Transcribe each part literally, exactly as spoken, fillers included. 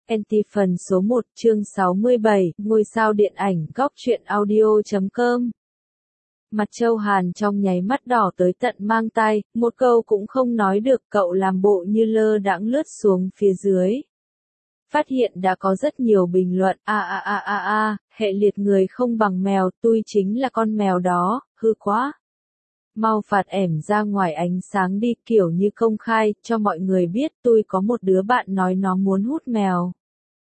Anti phần số một chương sáu mươi bảy, ngôi sao điện ảnh góc truyện audio chấm com. Mặt Châu Hàn trong nháy mắt đỏ tới tận mang tai, một câu cũng không nói được, cậu làm bộ như lơ đãng lướt xuống phía dưới. Phát hiện đã có rất nhiều bình luận, a a a a a, hệ liệt người không bằng mèo, tôi chính là con mèo đó, hư quá. Mau phạt ẻm ra ngoài ánh sáng đi, kiểu như công khai, cho mọi người biết tôi có một đứa bạn nói nó muốn hút mèo.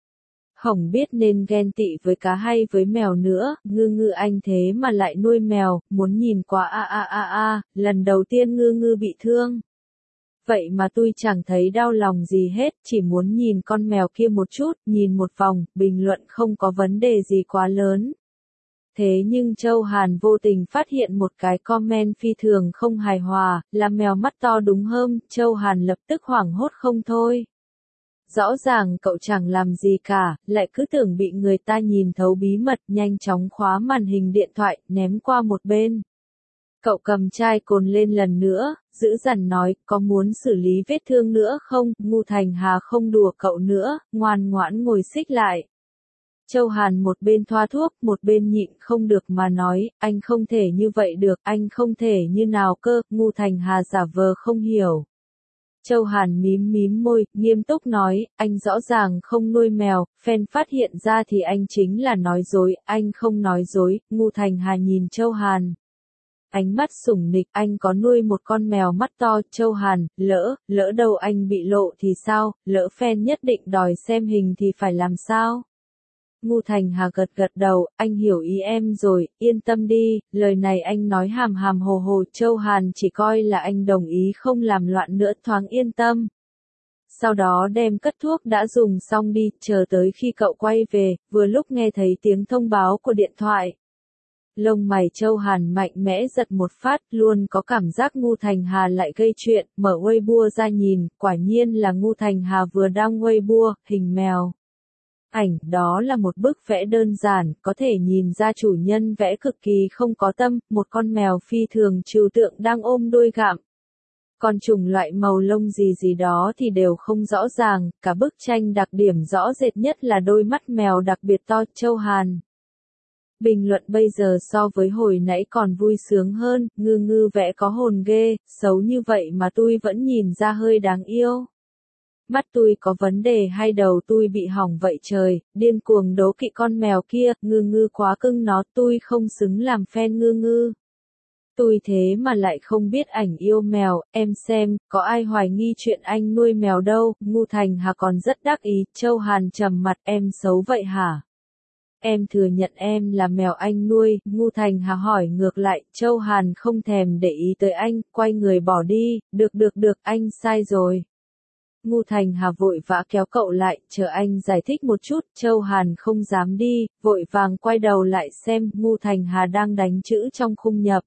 Hổng biết nên ghen tị với cá hay với mèo nữa, ngư ngư anh thế mà lại nuôi mèo, muốn nhìn quá a a a a, lần đầu tiên ngư ngư bị thương. Vậy mà tôi chẳng thấy đau lòng gì hết, chỉ muốn nhìn con mèo kia một chút, nhìn một vòng, bình luận không có vấn đề gì quá lớn. Thế nhưng Châu Hàn vô tình phát hiện một cái comment phi thường không hài hòa, là mèo mắt to đúng hơn, Châu Hàn lập tức hoảng hốt không thôi. Rõ ràng cậu chẳng làm gì cả, lại cứ tưởng bị người ta nhìn thấu bí mật, nhanh chóng khóa màn hình điện thoại, ném qua một bên. Cậu cầm chai cồn lên lần nữa, dữ dằn nói, có muốn xử lý vết thương nữa không, Ngu Thành Hà không đùa cậu nữa, ngoan ngoãn ngồi xích lại. Châu Hàn một bên thoa thuốc, một bên nhịn không được mà nói, anh không thể như vậy được, anh không thể như nào cơ, Ngu Thành Hà giả vờ không hiểu. Châu Hàn mím mím môi, nghiêm túc nói, anh rõ ràng không nuôi mèo, fan phát hiện ra thì anh chính là nói dối, anh không nói dối, Ngu Thành Hà nhìn Châu Hàn. Ánh mắt sủng nịch, anh có nuôi một con mèo mắt to, Châu Hàn, lỡ, lỡ đâu anh bị lộ thì sao, lỡ fan nhất định đòi xem hình thì phải làm sao? Ngu Thành Hà gật gật đầu, anh hiểu ý em rồi, yên tâm đi, lời này anh nói hàm hàm hồ hồ, Châu Hàn chỉ coi là anh đồng ý không làm loạn nữa, thoáng yên tâm. Sau đó đem cất thuốc đã dùng xong đi, chờ tới khi cậu quay về, vừa lúc nghe thấy tiếng thông báo của điện thoại. Lông mày Châu Hàn mạnh mẽ giật một phát, luôn có cảm giác Ngu Thành Hà lại gây chuyện, mở Weibo ra nhìn, quả nhiên là Ngu Thành Hà vừa đăng Weibo, hình mèo. Ảnh đó là một bức vẽ đơn giản, có thể nhìn ra chủ nhân vẽ cực kỳ không có tâm, một con mèo phi thường trừu tượng đang ôm đuôi gặm. Còn chủng loại màu lông gì gì đó thì đều không rõ ràng, cả bức tranh đặc điểm rõ rệt nhất là đôi mắt mèo đặc biệt to, Châu Hàn. Bình luận bây giờ so với hồi nãy còn vui sướng hơn, ngư ngư vẽ có hồn ghê, xấu như vậy mà tôi vẫn nhìn ra hơi đáng yêu. Mắt tôi có vấn đề hay đầu tôi bị hỏng vậy trời, điên cuồng đố kỵ con mèo kia, ngư ngư quá cưng nó, tôi không xứng làm fan ngư ngư. Tôi thế mà lại không biết ảnh yêu mèo, em xem, có ai hoài nghi chuyện anh nuôi mèo đâu, Ngu Thành Hà còn rất đắc ý, Châu Hàn trầm mặt, em xấu vậy hả? Em thừa nhận em là mèo anh nuôi, Ngu Thành Hà hỏi ngược lại, Châu Hàn không thèm để ý tới anh, quay người bỏ đi, được được được, anh sai rồi. Ngu Thành Hà vội vã kéo cậu lại, chờ anh giải thích một chút, Châu Hàn không dám đi, vội vàng quay đầu lại xem, Ngu Thành Hà đang đánh chữ trong khung nhập.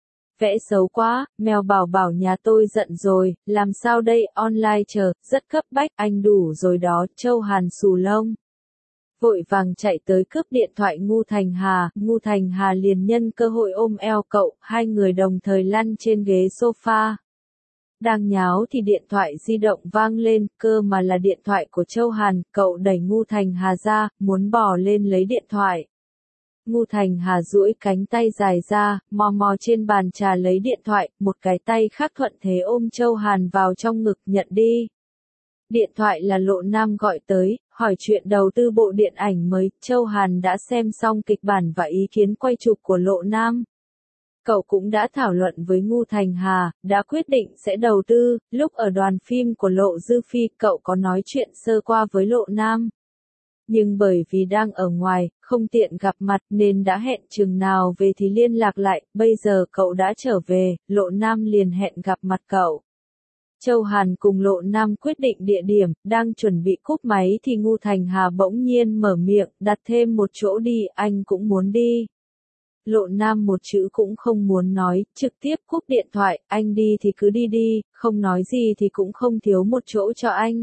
Vẽ xấu quá, mèo bảo bảo nhà tôi giận rồi, làm sao đây, online chờ, rất cấp bách, anh đủ rồi đó, Châu Hàn xù lông. Vội vàng chạy tới cướp điện thoại Ngu Thành Hà, Ngu Thành Hà liền nhân cơ hội ôm eo cậu, hai người đồng thời lăn trên ghế sofa. Đang nháo thì điện thoại di động vang lên, cơ mà là điện thoại của Châu Hàn, cậu đẩy Ngu Thành Hà ra, muốn bò lên lấy điện thoại. Ngu Thành Hà duỗi cánh tay dài ra, mò mò trên bàn trà lấy điện thoại, một cái tay khác thuận thế ôm Châu Hàn vào trong ngực, nhận đi. Điện thoại là Lộ Nam gọi tới, hỏi chuyện đầu tư bộ điện ảnh mới, Châu Hàn đã xem xong kịch bản và ý kiến quay chụp của Lộ Nam. Cậu cũng đã thảo luận với Ngu Thành Hà, đã quyết định sẽ đầu tư, lúc ở đoàn phim của Lộ Dư Phi, cậu có nói chuyện sơ qua với Lộ Nam. Nhưng bởi vì đang ở ngoài, không tiện gặp mặt nên đã hẹn chừng nào về thì liên lạc lại, bây giờ cậu đã trở về, Lộ Nam liền hẹn gặp mặt cậu. Châu Hàn cùng Lộ Nam quyết định địa điểm, đang chuẩn bị cúp máy thì Ngu Thành Hà bỗng nhiên mở miệng, đặt thêm một chỗ đi, anh cũng muốn đi. Lộ Nam một chữ cũng không muốn nói, trực tiếp cúp điện thoại, anh đi thì cứ đi đi, không nói gì thì cũng không thiếu một chỗ cho anh.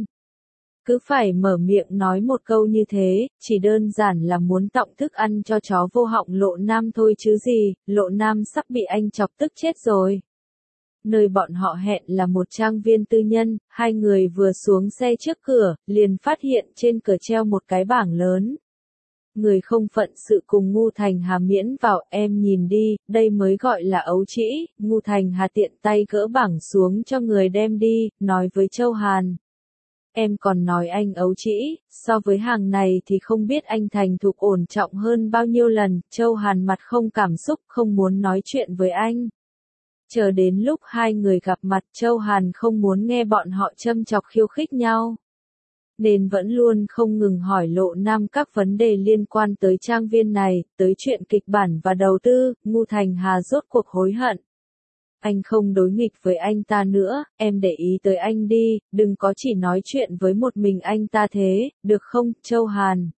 Cứ phải mở miệng nói một câu như thế, chỉ đơn giản là muốn tọng thức ăn cho chó vô họng Lộ Nam thôi chứ gì, Lộ Nam sắp bị anh chọc tức chết rồi. Nơi bọn họ hẹn là một trang viên tư nhân, hai người vừa xuống xe trước cửa, liền phát hiện trên cửa treo một cái bảng lớn. Người không phận sự cùng Ngu Thành Hà miễn vào, em nhìn đi, đây mới gọi là ấu trĩ. Ngu Thành Hà tiện tay gỡ bảng xuống cho người đem đi, nói với Châu Hàn. Em còn nói anh ấu trĩ, so với hàng này thì không biết anh thành thục ổn trọng hơn bao nhiêu lần. Châu Hàn mặt không cảm xúc, không muốn nói chuyện với anh. Chờ đến lúc hai người gặp mặt, Châu Hàn không muốn nghe bọn họ châm chọc khiêu khích nhau, nên vẫn luôn không ngừng hỏi Lộ Nam các vấn đề liên quan tới trang viên này, tới chuyện kịch bản và đầu tư. Ngu Thành Hà rốt cuộc hối hận. Anh không đối nghịch với anh ta nữa, em để ý tới anh đi, đừng có chỉ nói chuyện với một mình anh ta thế, được không, Châu Hàn?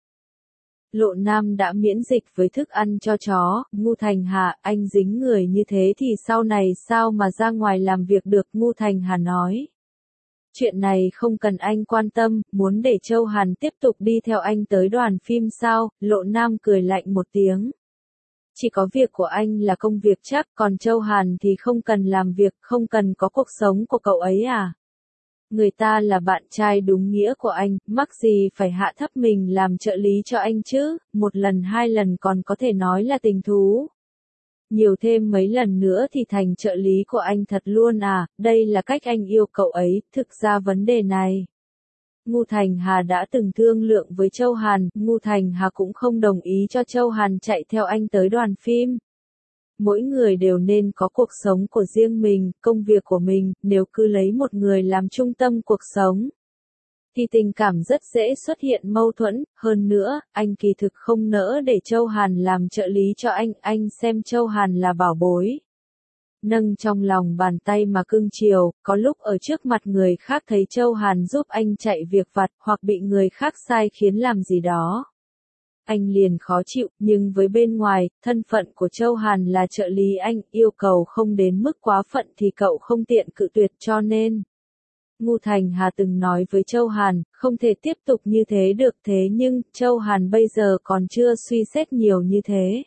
Lộ Nam đã miễn dịch với thức ăn cho chó. Ngu Thành Hà, anh dính người như thế thì sau này sao mà ra ngoài làm việc được? Ngu Thành Hà nói. Chuyện này không cần anh quan tâm, muốn để Châu Hàn tiếp tục đi theo anh tới đoàn phim sao? Lộ Nam cười lạnh một tiếng. Chỉ có việc của anh là công việc chắc, còn Châu Hàn thì không cần làm việc, không cần có cuộc sống của cậu ấy à? Người ta là bạn trai đúng nghĩa của anh, mắc gì phải hạ thấp mình làm trợ lý cho anh chứ, một lần hai lần còn có thể nói là tình thú. Nhiều thêm mấy lần nữa thì thành trợ lý của anh thật luôn à, đây là cách anh yêu cậu ấy. Thực ra vấn đề này, Ngu Thành Hà đã từng thương lượng với Châu Hàn, Ngu Thành Hà cũng không đồng ý cho Châu Hàn chạy theo anh tới đoàn phim. Mỗi người đều nên có cuộc sống của riêng mình, công việc của mình, nếu cứ lấy một người làm trung tâm cuộc sống, thì tình cảm rất dễ xuất hiện mâu thuẫn. Hơn nữa, anh kỳ thực không nỡ để Châu Hàn làm trợ lý cho anh, anh xem Châu Hàn là bảo bối. Nâng trong lòng bàn tay mà cưng chiều, có lúc ở trước mặt người khác thấy Châu Hàn giúp anh chạy việc vặt, hoặc bị người khác sai khiến làm gì đó, anh liền khó chịu, nhưng với bên ngoài, thân phận của Châu Hàn là trợ lý anh, yêu cầu không đến mức quá phận thì cậu không tiện cự tuyệt, cho nên Ngu Thành Hà từng nói với Châu Hàn, không thể tiếp tục như thế được, thế nhưng, Châu Hàn bây giờ còn chưa suy xét nhiều như thế.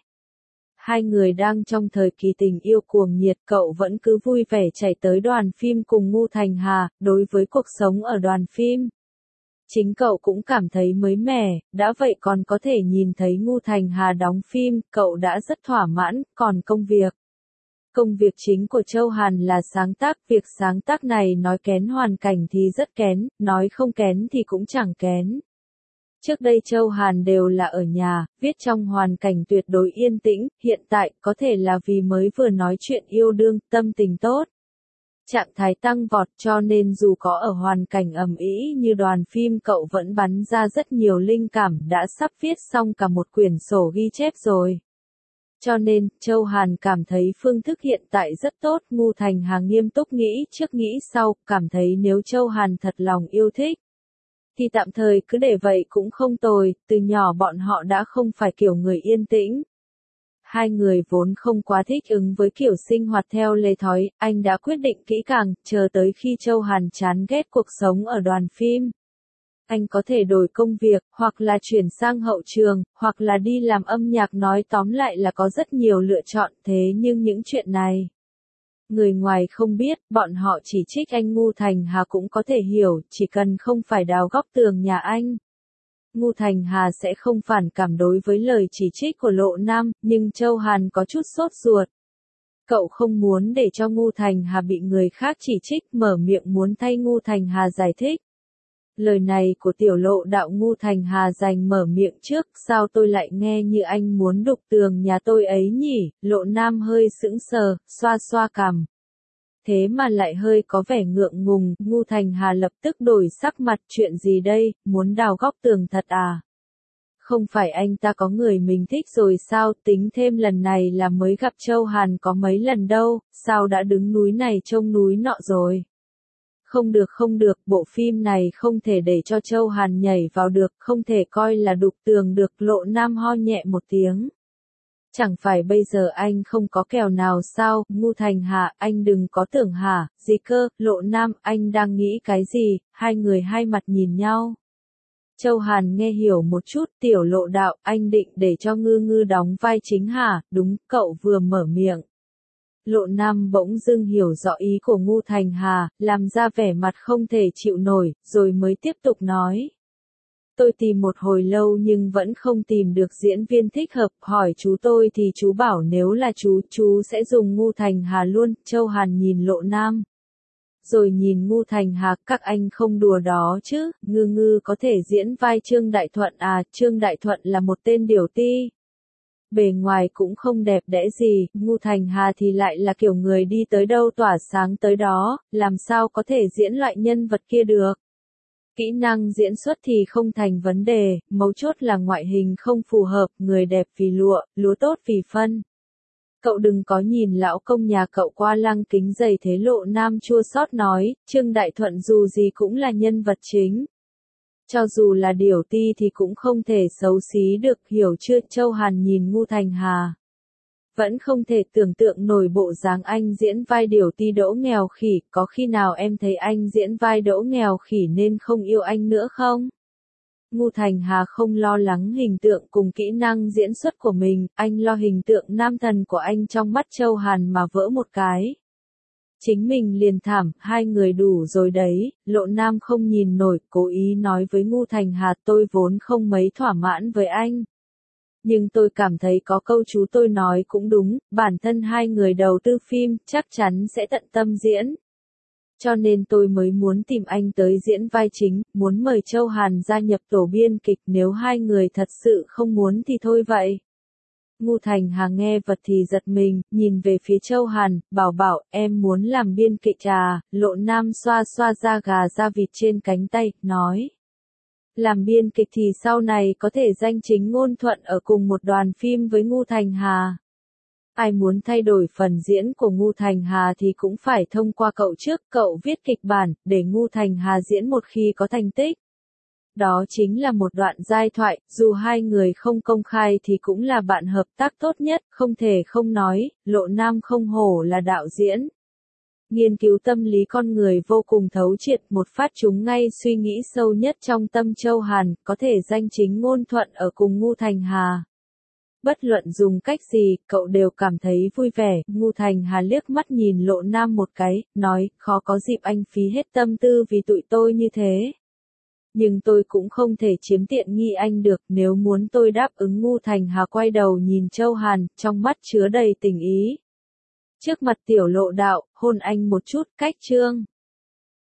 Hai người đang trong thời kỳ tình yêu cuồng nhiệt, cậu vẫn cứ vui vẻ chạy tới đoàn phim cùng Ngu Thành Hà. Đối với cuộc sống ở đoàn phim, chính cậu cũng cảm thấy mới mẻ, đã vậy còn có thể nhìn thấy Ngu Thành Hà đóng phim, cậu đã rất thỏa mãn. Còn công việc, công việc chính của Châu Hàn là sáng tác, việc sáng tác này nói kén hoàn cảnh thì rất kén, nói không kén thì cũng chẳng kén. Trước đây Châu Hàn đều là ở nhà, viết trong hoàn cảnh tuyệt đối yên tĩnh, hiện tại có thể là vì mới vừa nói chuyện yêu đương, tâm tình tốt, trạng thái tăng vọt, cho nên dù có ở hoàn cảnh ầm ĩ như đoàn phim, cậu vẫn bắn ra rất nhiều linh cảm, đã sắp viết xong cả một quyển sổ ghi chép rồi. Cho nên, Châu Hàn cảm thấy phương thức hiện tại rất tốt. Ngu Thành Hà nghiêm túc nghĩ trước nghĩ sau, cảm thấy nếu Châu Hàn thật lòng yêu thích, thì tạm thời cứ để vậy cũng không tồi, từ nhỏ bọn họ đã không phải kiểu người yên tĩnh. Hai người vốn không quá thích ứng với kiểu sinh hoạt theo lề thói, anh đã quyết định kỹ càng, chờ tới khi Châu Hàn chán ghét cuộc sống ở đoàn phim, anh có thể đổi công việc, hoặc là chuyển sang hậu trường, hoặc là đi làm âm nhạc, nói tóm lại là có rất nhiều lựa chọn. Thế nhưng những chuyện này, người ngoài không biết, bọn họ chỉ trích anh. Ngu Thành Hà cũng có thể hiểu, chỉ cần không phải đào góc tường nhà anh, Ngu Thành Hà sẽ không phản cảm đối với lời chỉ trích của Lộ Nam, nhưng Châu Hàn có chút sốt ruột. Cậu không muốn để cho Ngu Thành Hà bị người khác chỉ trích, mở miệng muốn thay Ngu Thành Hà giải thích. Lời này của tiểu Lộ đạo. Ngu Thành Hà giành mở miệng trước, sao tôi lại nghe như anh muốn đục tường nhà tôi ấy nhỉ? Lộ Nam hơi sững sờ, xoa xoa cằm. Thế mà lại hơi có vẻ ngượng ngùng. Ngu Thành Hà lập tức đổi sắc mặt, chuyện gì đây, muốn đào góc tường thật à? Không phải anh ta có người mình thích rồi sao? Tính thêm lần này là mới gặp Châu Hàn có mấy lần đâu, sao đã đứng núi này trông núi nọ rồi? Không được không được, bộ phim này không thể để cho Châu Hàn nhảy vào được, không thể coi là đục tường được. Lộ Nam ho nhẹ một tiếng. Chẳng phải bây giờ anh không có kèo nào sao? Ngu Thành Hà, anh đừng có tưởng hả, gì cơ? Lộ Nam, anh đang nghĩ cái gì? Hai người hai mặt nhìn nhau. Châu Hàn nghe hiểu một chút, tiểu Lộ đạo, anh định để cho Ngư Ngư đóng vai chính hả? Đúng, cậu vừa mở miệng, Lộ Nam bỗng dưng hiểu rõ ý của Ngu Thành Hà, làm ra vẻ mặt không thể chịu nổi, rồi mới tiếp tục nói. Tôi tìm một hồi lâu nhưng vẫn không tìm được diễn viên thích hợp, hỏi chú tôi thì chú bảo nếu là chú, chú sẽ dùng Ngu Thành Hà luôn. Châu Hàn nhìn Lộ Nam. Rồi nhìn Ngu Thành Hà, các anh không đùa đó chứ, Ngư Ngư có thể diễn vai Trương Đại Thuận à, Trương Đại Thuận là một tên điểu ti. Bề ngoài cũng không đẹp đẽ gì, Ngu Thành Hà thì lại là kiểu người đi tới đâu tỏa sáng tới đó, làm sao có thể diễn loại nhân vật kia được. Kỹ năng diễn xuất thì không thành vấn đề, mấu chốt là ngoại hình không phù hợp, người đẹp vì lụa, lúa tốt vì phân. Cậu đừng có nhìn lão công nhà cậu qua lăng kính dày thế. Lộ Nam chua xót nói, Trương Đại Thuận dù gì cũng là nhân vật chính. Cho dù là điểu ti thì cũng không thể xấu xí được, hiểu chưa? Châu Hàn nhìn Ngu Thành Hà. Vẫn không thể tưởng tượng nổi bộ dáng anh diễn vai điểu ti Đỗ Nghèo Khỉ, có khi nào em thấy anh diễn vai Đỗ Nghèo Khỉ nên không yêu anh nữa không? Ngu Thành Hà không lo lắng hình tượng cùng kỹ năng diễn xuất của mình, anh lo hình tượng nam thần của anh trong mắt Châu Hàn mà vỡ một cái. Chính mình liền thảm, hai người đủ rồi đấy. Lộ Nam không nhìn nổi, cố ý nói với Ngu Thành Hà, tôi vốn không mấy thỏa mãn với anh. Nhưng tôi cảm thấy có câu chú tôi nói cũng đúng, bản thân hai người đầu tư phim, chắc chắn sẽ tận tâm diễn. Cho nên tôi mới muốn tìm anh tới diễn vai chính, muốn mời Châu Hàn gia nhập tổ biên kịch, nếu hai người thật sự không muốn thì thôi vậy. Ngu Thành Hà nghe vật thì giật mình, nhìn về phía Châu Hàn, bảo bảo, em muốn làm biên kịch à? Lộ Nam xoa xoa da gà da vịt trên cánh tay, nói. Làm biên kịch thì sau này có thể danh chính ngôn thuận ở cùng một đoàn phim với Ngu Thành Hà. Ai muốn thay đổi phần diễn của Ngu Thành Hà thì cũng phải thông qua cậu trước, cậu viết kịch bản, để Ngu Thành Hà diễn một khi có thành tích. Đó chính là một đoạn giai thoại, dù hai người không công khai thì cũng là bạn hợp tác tốt nhất, không thể không nói, Lộ Nam không hổ là đạo diễn. Nghiên cứu tâm lý con người vô cùng thấu triệt, một phát trúng ngay suy nghĩ sâu nhất trong tâm Châu Hàn, có thể danh chính ngôn thuận ở cùng Ngu Thành Hà. Bất luận dùng cách gì, cậu đều cảm thấy vui vẻ. Ngu Thành Hà liếc mắt nhìn Lộ Nam một cái, nói, khó có dịp anh phí hết tâm tư vì tụi tôi như thế. Nhưng tôi cũng không thể chiếm tiện nghi anh được, nếu muốn tôi đáp ứng. Ngu Thành Hà quay đầu nhìn Châu Hàn, trong mắt chứa đầy tình ý. Trước mặt tiểu Lộ đạo, hôn anh một chút, cách chương.